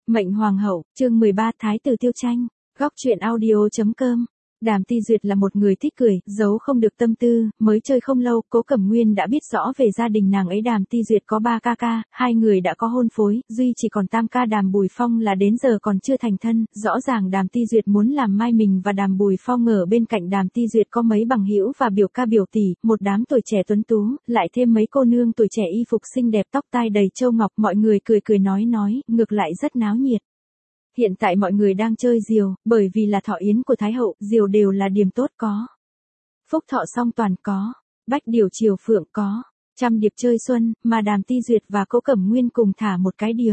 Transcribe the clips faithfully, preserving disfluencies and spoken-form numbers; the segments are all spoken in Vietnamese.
Mệnh Hoàng hậu, chương mười ba Thái tử Tiêu Tranh, góc truyện audio.com. Đàm Ti Duyệt là một người thích cười, giấu không được tâm tư, mới chơi không lâu, Cố Cẩm Nguyên đã biết rõ về gia đình nàng ấy. Đàm Ti Duyệt có ba ca ca, hai người đã có hôn phối, duy chỉ còn tam ca Đàm Bùi Phong là đến giờ còn chưa thành thân. Rõ ràng Đàm Ti Duyệt muốn làm mai mình và Đàm Bùi Phong ở bên cạnh. Đàm Ti Duyệt có mấy bằng hữu và biểu ca biểu tỷ, một đám tuổi trẻ tuấn tú, lại thêm mấy cô nương tuổi trẻ y phục xinh đẹp, tóc tai đầy châu ngọc, mọi người cười cười nói nói, ngược lại rất náo nhiệt. Hiện tại mọi người đang chơi diều, bởi vì là thọ yến của Thái hậu, diều đều là điềm tốt có. Phúc thọ song toàn có, bách điều triều phượng có, trăm điệp chơi xuân, mà Đàm Ti Duyệt và Cố Cẩm Nguyên cùng thả một cái điều.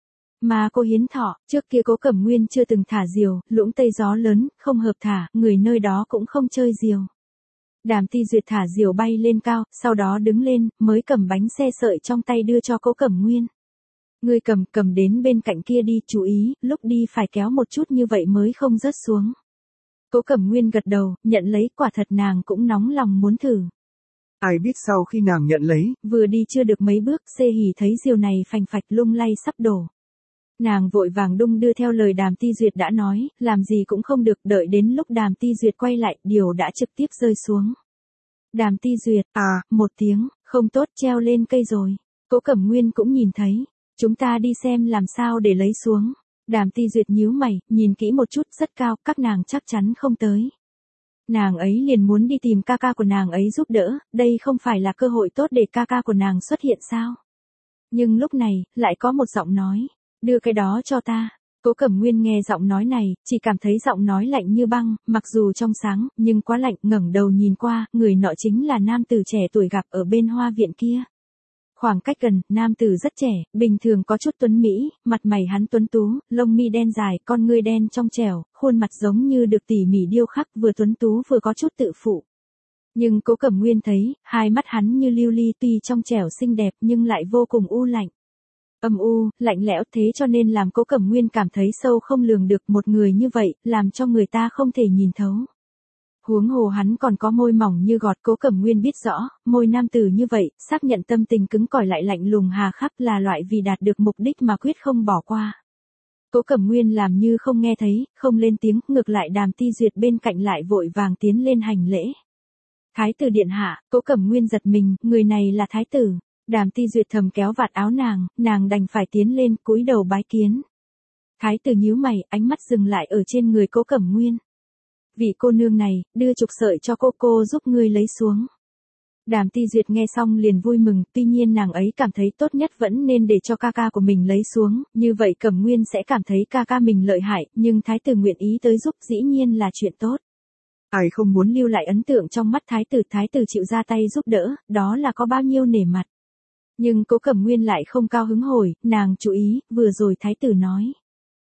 Mà cô hiến thọ, trước kia Cố Cẩm Nguyên chưa từng thả diều, lũng tây gió lớn, không hợp thả, người nơi đó cũng không chơi diều. Đàm Ti Duyệt thả diều bay lên cao, sau đó đứng lên, mới cầm bánh xe sợi trong tay đưa cho Cố Cẩm Nguyên. Ngươi cầm, cầm đến bên cạnh kia đi, chú ý, lúc đi phải kéo một chút như vậy mới không rớt xuống. Cố Cẩm Nguyên gật đầu, nhận lấy, quả thật nàng cũng nóng lòng muốn thử. Ai biết sau khi nàng nhận lấy, vừa đi chưa được mấy bước, Xê Hỉ thấy diều này phành phạch lung lay sắp đổ. Nàng vội vàng đung đưa theo lời Đàm Ti Duyệt đã nói, làm gì cũng không được, đợi đến lúc Đàm Ti Duyệt quay lại, điều đã trực tiếp rơi xuống. Đàm Ti Duyệt, à, một tiếng, không tốt, treo lên cây rồi. Cố Cẩm Nguyên cũng nhìn thấy. Chúng ta đi xem làm sao để lấy xuống. Đàm Ti Duyệt nhíu mày, nhìn kỹ một chút, rất cao, các nàng chắc chắn không tới. Nàng ấy liền muốn đi tìm ca ca của nàng ấy giúp đỡ, đây không phải là cơ hội tốt để ca ca của nàng xuất hiện sao? Nhưng lúc này, lại có một giọng nói, đưa cái đó cho ta. Cố Cẩm Nguyên nghe giọng nói này, chỉ cảm thấy giọng nói lạnh như băng, mặc dù trong sáng, nhưng quá lạnh. Ngẩng đầu nhìn qua, người nọ chính là nam tử trẻ tuổi gặp ở bên hoa viện kia. Khoảng cách gần, nam tử rất trẻ, bình thường có chút tuấn mỹ, mặt mày hắn tuấn tú, lông mi đen dài, con ngươi đen trong trẻo, khuôn mặt giống như được tỉ mỉ điêu khắc, vừa tuấn tú vừa có chút tự phụ. Nhưng Cố Cẩm Nguyên thấy, hai mắt hắn như lưu ly, tuy trong trẻo xinh đẹp nhưng lại vô cùng u lạnh. Âm u, lạnh lẽo, thế cho nên làm Cố Cẩm Nguyên cảm thấy sâu không lường được. Một người như vậy, làm cho người ta không thể nhìn thấu. Huống hồ hắn còn có môi mỏng như gọt. Cố Cẩm Nguyên biết rõ, môi nam tử như vậy, xác nhận tâm tình cứng cỏi lại lạnh lùng hà khắc là loại vì đạt được mục đích mà quyết không bỏ qua. Cố Cẩm Nguyên làm như không nghe thấy, không lên tiếng, ngược lại Đàm Ti Duyệt bên cạnh lại vội vàng tiến lên hành lễ. Thái tử điện hạ. Cố Cẩm Nguyên giật mình, người này là thái tử. Đàm Ti Duyệt thầm kéo vạt áo nàng, nàng đành phải tiến lên, cúi đầu bái kiến. Thái tử nhíu mày, ánh mắt dừng lại ở trên người Cố Cẩm Nguyên. Vị cô nương này, đưa chục sợi cho cô cô giúp ngươi lấy xuống. Đàm Ti Duyệt nghe xong liền vui mừng, tuy nhiên nàng ấy cảm thấy tốt nhất vẫn nên để cho ca ca của mình lấy xuống, như vậy Cẩm Nguyên sẽ cảm thấy ca ca mình lợi hại, nhưng thái tử nguyện ý tới giúp dĩ nhiên là chuyện tốt. Ai không muốn lưu lại ấn tượng trong mắt thái tử, thái tử chịu ra tay giúp đỡ, đó là có bao nhiêu nể mặt. Nhưng Cố Cẩm Nguyên lại không cao hứng hồi, nàng chú ý, vừa rồi thái tử nói.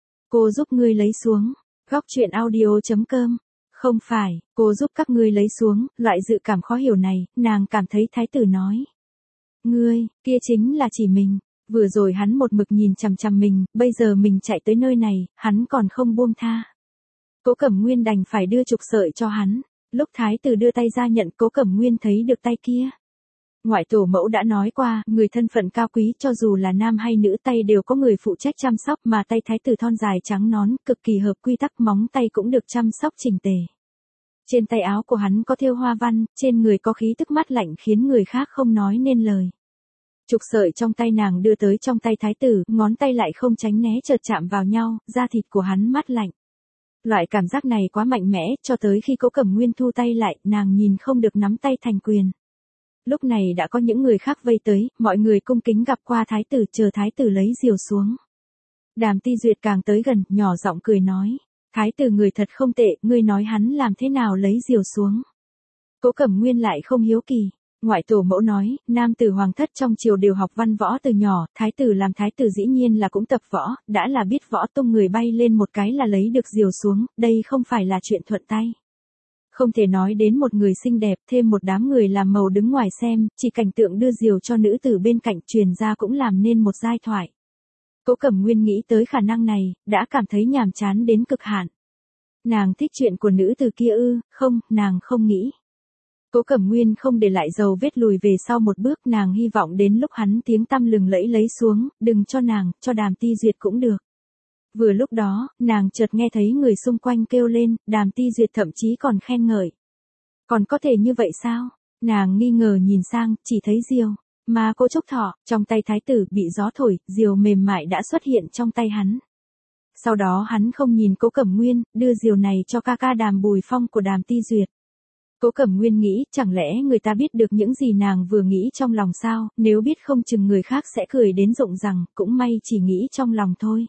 Cô giúp ngươi lấy xuống, góc truyện audio.com. Không phải, cô giúp các ngươi lấy xuống, loại dự cảm khó hiểu này, nàng cảm thấy thái tử nói. Ngươi, kia chính là chỉ mình, vừa rồi hắn một mực nhìn chằm chằm mình, bây giờ mình chạy tới nơi này, hắn còn không buông tha. Cố Cẩm Nguyên đành phải đưa chục sợi cho hắn, lúc thái tử đưa tay ra nhận, Cố Cẩm Nguyên thấy được tay kia. Ngoại tổ mẫu đã nói qua, người thân phận cao quý cho dù là nam hay nữ tay đều có người phụ trách chăm sóc, mà tay thái tử thon dài trắng nón, cực kỳ hợp quy tắc, móng tay cũng được chăm sóc chỉnh tề. Trên tay áo của hắn có thêu hoa văn, trên người có khí tức mát lạnh khiến người khác không nói nên lời. Chục sợi trong tay nàng đưa tới trong tay thái tử, ngón tay lại không tránh né chợt chạm vào nhau, da thịt của hắn mát lạnh. Loại cảm giác này quá mạnh mẽ, cho tới khi Cố Cẩm Nguyên thu tay lại, nàng nhìn không được nắm tay thành quyền. Lúc này đã có những người khác vây tới, mọi người cung kính gặp qua thái tử, chờ thái tử lấy diều xuống. Đàm Ti Duyệt càng tới gần, nhỏ giọng cười nói. Thái tử người thật không tệ, ngươi nói hắn làm thế nào lấy diều xuống. Cố Cẩm Nguyên lại không hiếu kỳ. Ngoại tổ mẫu nói, nam tử hoàng thất trong triều đều học văn võ từ nhỏ, thái tử làm thái tử dĩ nhiên là cũng tập võ, đã là biết võ, tung người bay lên một cái là lấy được diều xuống, đây không phải là chuyện thuận tay. Không thể nói đến một người xinh đẹp, thêm một đám người làm màu đứng ngoài xem, chỉ cảnh tượng đưa diều cho nữ tử bên cạnh truyền ra cũng làm nên một giai thoại. Cố Cẩm Nguyên nghĩ tới khả năng này, đã cảm thấy nhàm chán đến cực hạn. Nàng thích chuyện của nữ tử kia ư, không, nàng không nghĩ. Cố Cẩm Nguyên không để lại dầu vết lùi về sau một bước, nàng hy vọng đến lúc hắn tiếng tăm lừng lẫy lấy xuống, đừng cho nàng, cho Đàm Ti Duyệt cũng được. Vừa lúc đó, nàng chợt nghe thấy người xung quanh kêu lên, Đàm Ti Duyệt thậm chí còn khen ngợi. Còn có thể như vậy sao? Nàng nghi ngờ nhìn sang, chỉ thấy diều. Mà Cố Trúc Thọ, trong tay thái tử bị gió thổi, diều mềm mại đã xuất hiện trong tay hắn. Sau đó hắn không nhìn Cố Cẩm Nguyên, đưa diều này cho ca ca Đàm Bùi Phong của Đàm Ti Duyệt. Cố Cẩm Nguyên nghĩ, chẳng lẽ người ta biết được những gì nàng vừa nghĩ trong lòng sao, nếu biết không chừng người khác sẽ cười đến rụng rằng, cũng may chỉ nghĩ trong lòng thôi.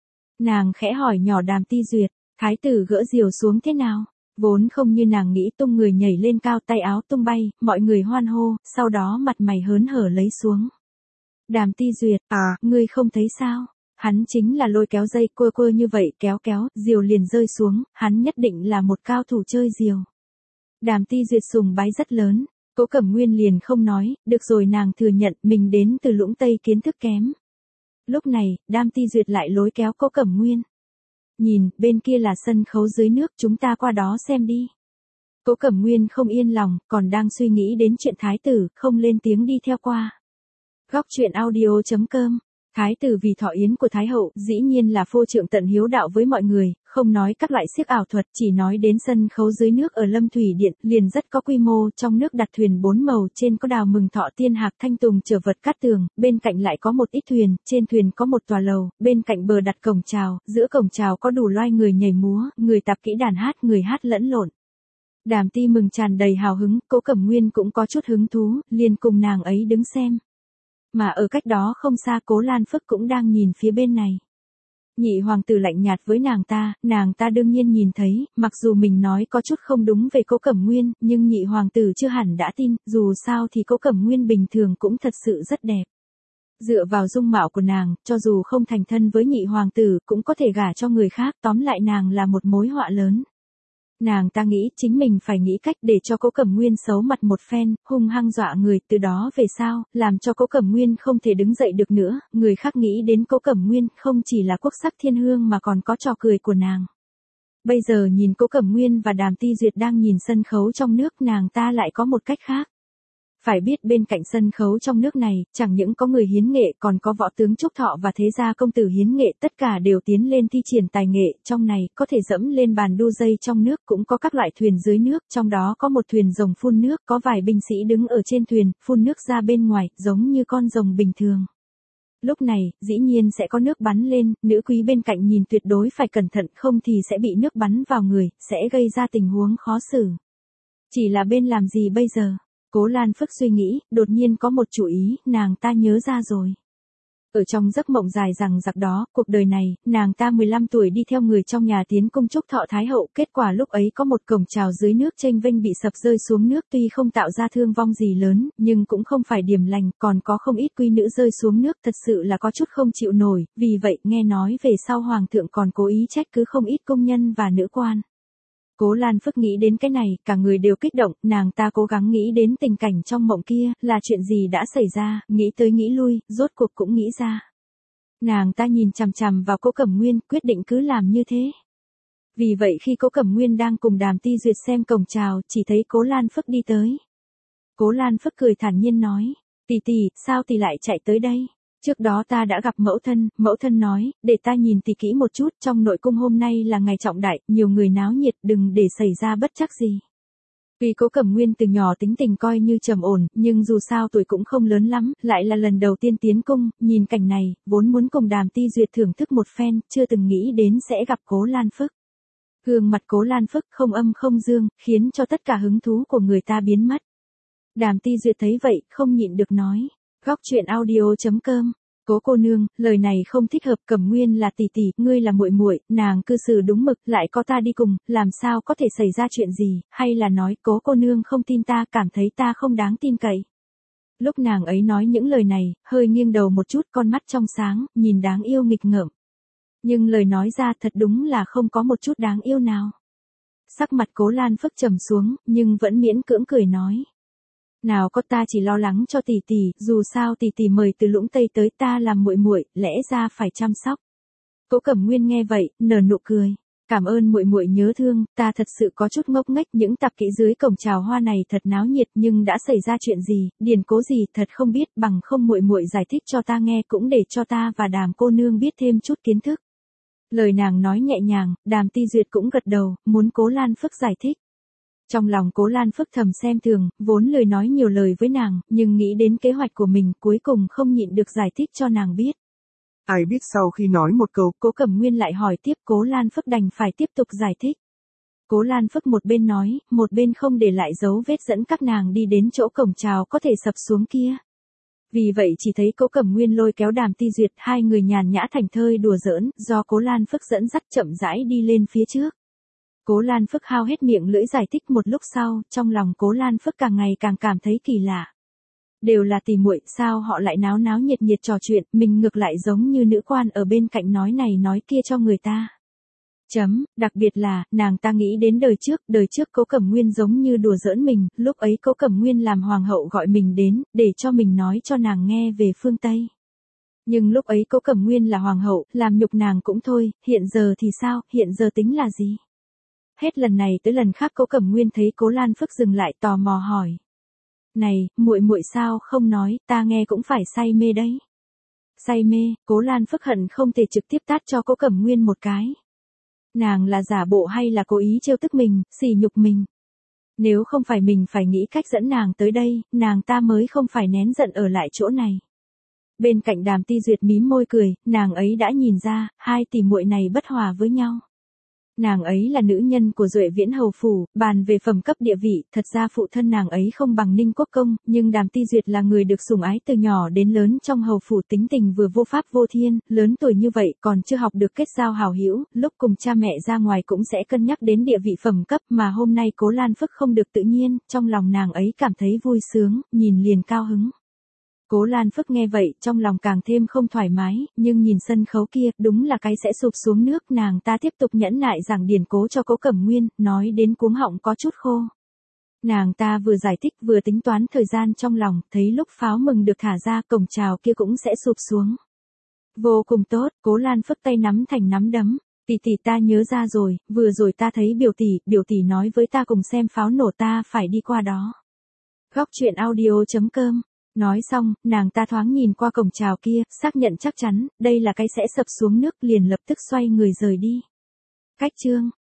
Nàng khẽ hỏi nhỏ Đàm Ti Duyệt, thái tử gỡ diều xuống thế nào? Vốn không như nàng nghĩ, tung người nhảy lên cao, tay áo tung bay, mọi người hoan hô, sau đó mặt mày hớn hở lấy xuống. Đàm Ti Duyệt, à, ngươi không thấy sao? Hắn chính là lôi kéo dây quơ quơ như vậy, kéo kéo, diều liền rơi xuống, hắn nhất định là một cao thủ chơi diều. Đàm Ti Duyệt sùng bái rất lớn, Cố Cẩm Nguyên liền không nói, được rồi, nàng thừa nhận mình đến từ Lũng Tây kiến thức kém. Lúc này, Đàm Ti Duyệt lại lôi kéo Cố Cẩm Nguyên. Nhìn, bên kia là sân khấu dưới nước, chúng ta qua đó xem đi. Cố Cẩm Nguyên không yên lòng, còn đang suy nghĩ đến chuyện thái tử, không lên tiếng đi theo qua. Góc truyện audio chấm com. Thái tử vì thọ yến của Thái hậu, dĩ nhiên là phô trượng tận hiếu đạo với mọi người, không nói các loại xiếc ảo thuật, chỉ nói đến sân khấu dưới nước ở Lâm Thủy Điện, liền rất có quy mô, trong nước đặt thuyền bốn màu, trên có đào mừng thọ tiên hạc thanh tùng chở vật cát tường, bên cạnh lại có một ít thuyền, trên thuyền có một tòa lầu, bên cạnh bờ đặt cổng chào, giữa cổng chào có đủ loài người nhảy múa, người tạp kỹ đàn hát, người hát lẫn lộn. Đàm Ti mừng tràn đầy hào hứng, Cố Cẩm Nguyên cũng có chút hứng thú, liền cùng nàng ấy đứng xem. Mà ở cách đó không xa, Cố Lan Phức cũng đang nhìn phía bên này. Nhị hoàng tử lạnh nhạt với nàng ta, nàng ta đương nhiên nhìn thấy, mặc dù mình nói có chút không đúng về Cố Cẩm Nguyên, nhưng nhị hoàng tử chưa hẳn đã tin, dù sao thì Cố Cẩm Nguyên bình thường cũng thật sự rất đẹp. Dựa vào dung mạo của nàng, cho dù không thành thân với nhị hoàng tử, cũng có thể gả cho người khác, tóm lại nàng là một mối họa lớn. Nàng ta nghĩ chính mình phải nghĩ cách để cho Cố Cẩm Nguyên xấu mặt một phen, hung hăng dọa người, từ đó về sau, làm cho Cố Cẩm Nguyên không thể đứng dậy được nữa, người khác nghĩ đến Cố Cẩm Nguyên không chỉ là quốc sắc thiên hương mà còn có trò cười của nàng. Bây giờ nhìn Cố Cẩm Nguyên và Đàm Ti Duyệt đang nhìn sân khấu trong nước, nàng ta lại có một cách khác. Phải biết bên cạnh sân khấu trong nước này, chẳng những có người hiến nghệ, còn có võ tướng Trúc Thọ và thế gia công tử hiến nghệ, tất cả đều tiến lên thi triển tài nghệ, trong này, có thể dẫm lên bàn đu dây trong nước, cũng có các loại thuyền dưới nước, trong đó có một thuyền rồng phun nước, có vài binh sĩ đứng ở trên thuyền, phun nước ra bên ngoài, giống như con rồng bình thường. Lúc này, dĩ nhiên sẽ có nước bắn lên, nữ quý bên cạnh nhìn tuyệt đối phải cẩn thận, không thì sẽ bị nước bắn vào người, sẽ gây ra tình huống khó xử. Chỉ là bên làm gì bây giờ? Cố Lan Phức suy nghĩ, đột nhiên có một chủ ý, nàng ta nhớ ra rồi. Ở trong giấc mộng dài rằng giặc đó, cuộc đời này, nàng ta mười lăm tuổi đi theo người trong nhà tiến cung chúc thọ Thái hậu, kết quả lúc ấy có một cổng chào dưới nước chênh vênh bị sập rơi xuống nước, tuy không tạo ra thương vong gì lớn, nhưng cũng không phải điểm lành, còn có không ít quý nữ rơi xuống nước, thật sự là có chút không chịu nổi, vì vậy nghe nói về sau hoàng thượng còn cố ý trách cứ không ít công nhân và nữ quan. Cố Lan Phức nghĩ đến cái này, cả người đều kích động, nàng ta cố gắng nghĩ đến tình cảnh trong mộng kia, là chuyện gì đã xảy ra, nghĩ tới nghĩ lui, rốt cuộc cũng nghĩ ra. Nàng ta nhìn chằm chằm vào Cố Cẩm Nguyên, quyết định cứ làm như thế. Vì vậy khi Cố Cẩm Nguyên đang cùng Đàm Ti Duyệt xem cổng chào, chỉ thấy Cố Lan Phức đi tới. Cố Lan Phức cười thản nhiên nói, tỷ tỷ, sao tỷ lại chạy tới đây? Trước đó ta đã gặp mẫu thân, mẫu thân nói, để ta nhìn tỷ kỹ một chút, trong nội cung hôm nay là ngày trọng đại, nhiều người náo nhiệt, đừng để xảy ra bất trắc gì. Vì Cố Cẩm Nguyên từ nhỏ tính tình coi như trầm ổn, nhưng dù sao tuổi cũng không lớn lắm, lại là lần đầu tiên tiến cung, nhìn cảnh này, vốn muốn cùng Đàm Ti Duyệt thưởng thức một phen, chưa từng nghĩ đến sẽ gặp Cố Lan Phức. Gương mặt Cố Lan Phức không âm không dương, khiến cho tất cả hứng thú của người ta biến mất. Đàm Ti Duyệt thấy vậy, không nhịn được nói. Góc truyện audio chấm com. Cố cô nương, lời này không thích hợp, Cẩm Nguyên là tỷ tỷ, ngươi là muội muội, nàng cư xử đúng mực, lại có ta đi cùng, làm sao có thể xảy ra chuyện gì, hay là nói Cố cô nương không tin ta, cảm thấy ta không đáng tin cậy. Lúc nàng ấy nói những lời này, hơi nghiêng đầu một chút, con mắt trong sáng, nhìn đáng yêu nghịch ngợm. Nhưng lời nói ra thật đúng là không có một chút đáng yêu nào. Sắc mặt Cố Lan Phức trầm xuống, nhưng vẫn miễn cưỡng cười nói. Nào có, ta chỉ lo lắng cho tỷ tỷ, dù sao tỷ tỷ mời từ Lũng Tây tới, ta làm muội muội, lẽ ra phải chăm sóc. Cố Cẩm Nguyên nghe vậy, nở nụ cười. Cảm ơn muội muội nhớ thương, ta thật sự có chút ngốc nghếch, những tạp kỹ dưới cổng chào hoa này thật náo nhiệt, nhưng đã xảy ra chuyện gì, điển cố gì, thật không biết, bằng không muội muội giải thích cho ta nghe, cũng để cho ta và Đàm cô nương biết thêm chút kiến thức. Lời nàng nói nhẹ nhàng, Đàm Ti Duyệt cũng gật đầu, muốn Cố Lan Phức giải thích. Trong lòng Cố Lan Phức thầm xem thường, vốn lười nói nhiều lời với nàng, nhưng nghĩ đến kế hoạch của mình cuối cùng không nhịn được giải thích cho nàng biết. Ai biết sau khi nói một câu, Cố Cẩm Nguyên lại hỏi tiếp, Cố Lan Phức đành phải tiếp tục giải thích. Cố Lan Phức một bên nói, một bên không để lại dấu vết dẫn các nàng đi đến chỗ cổng chào có thể sập xuống kia. Vì vậy chỉ thấy Cố Cẩm Nguyên lôi kéo Đàm Ti Duyệt, hai người nhàn nhã thành thơi đùa giỡn, do Cố Lan Phức dẫn dắt chậm rãi đi lên phía trước. Cố Lan Phức hao hết miệng lưỡi giải thích một lúc sau, trong lòng Cố Lan Phức càng ngày càng cảm thấy kỳ lạ. Đều là tỉ muội, sao họ lại náo náo nhiệt nhiệt trò chuyện, mình ngược lại giống như nữ quan ở bên cạnh nói này nói kia cho người ta. Chấm, đặc biệt là, nàng ta nghĩ đến đời trước, đời trước Cố Cẩm Nguyên giống như đùa giỡn mình, lúc ấy Cố Cẩm Nguyên làm hoàng hậu gọi mình đến, để cho mình nói cho nàng nghe về phương Tây. Nhưng lúc ấy Cố Cẩm Nguyên là hoàng hậu, làm nhục nàng cũng thôi, hiện giờ thì sao, hiện giờ tính là gì? Hết lần này tới lần khác Cố Cẩm Nguyên thấy Cố Lan Phức dừng lại tò mò hỏi. Này, muội muội sao không nói, ta nghe cũng phải say mê đấy. Say mê, Cố Lan Phức hận không thể trực tiếp tát cho Cố Cẩm Nguyên một cái. Nàng là giả bộ hay là cố ý trêu tức mình, sỉ nhục mình? Nếu không phải mình phải nghĩ cách dẫn nàng tới đây, nàng ta mới không phải nén giận ở lại chỗ này. Bên cạnh Đàm Ti Duyệt mím môi cười, nàng ấy đã nhìn ra, hai tỷ muội này bất hòa với nhau. Nàng ấy là nữ nhân của Duệ Viễn hầu phủ, bàn về phẩm cấp địa vị, thật ra phụ thân nàng ấy không bằng Ninh Quốc Công, nhưng Đàm Ti Duyệt là người được sủng ái từ nhỏ đến lớn trong hầu phủ, tính tình vừa vô pháp vô thiên, lớn tuổi như vậy còn chưa học được kết giao hảo hữu, lúc cùng cha mẹ ra ngoài cũng sẽ cân nhắc đến địa vị phẩm cấp, mà hôm nay Cố Lan Phức không được tự nhiên, trong lòng nàng ấy cảm thấy vui sướng, nhìn liền cao hứng. Cố Lan Phức nghe vậy, trong lòng càng thêm không thoải mái, nhưng nhìn sân khấu kia, đúng là cái sẽ sụp xuống nước, nàng ta tiếp tục nhẫn nại giảng điển cố cho Cố Cẩm Nguyên, nói đến cuống họng có chút khô. Nàng ta vừa giải thích vừa tính toán thời gian trong lòng, thấy lúc pháo mừng được thả ra, cổng chào kia cũng sẽ sụp xuống. Vô cùng tốt, Cố Lan Phức tay nắm thành nắm đấm, tỷ tỷ ta nhớ ra rồi, vừa rồi ta thấy biểu tỷ, biểu tỷ nói với ta cùng xem pháo nổ, ta phải đi qua đó. Góc truyện audio chấm com. Nói xong, nàng ta thoáng nhìn qua cổng chào kia, xác nhận chắc chắn, đây là cái sẽ sập xuống nước, liền lập tức xoay người rời đi. Cách chương